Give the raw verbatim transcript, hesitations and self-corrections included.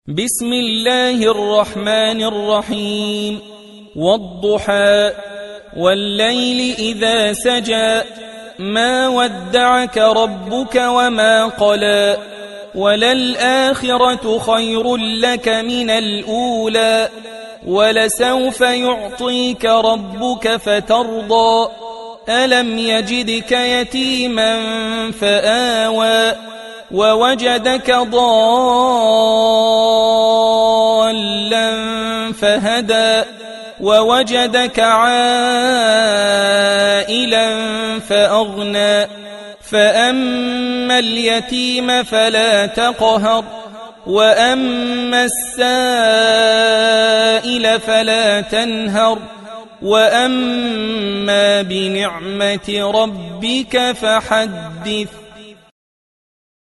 بسم الله الرحمن الرحيم والضحى والليل إذا سجى ما ودعك ربك وما قلى وللآخرة خير لك من الأولى ولسوف يعطيك ربك فترضى ألم يجدك يتيما فآوى ووجدك ضالا فهدى ووجدك عائلا فأغنى فأما اليتيم فلا تقهر وأما السائل فلا تنهر وأما بنعمة ربك فحدث.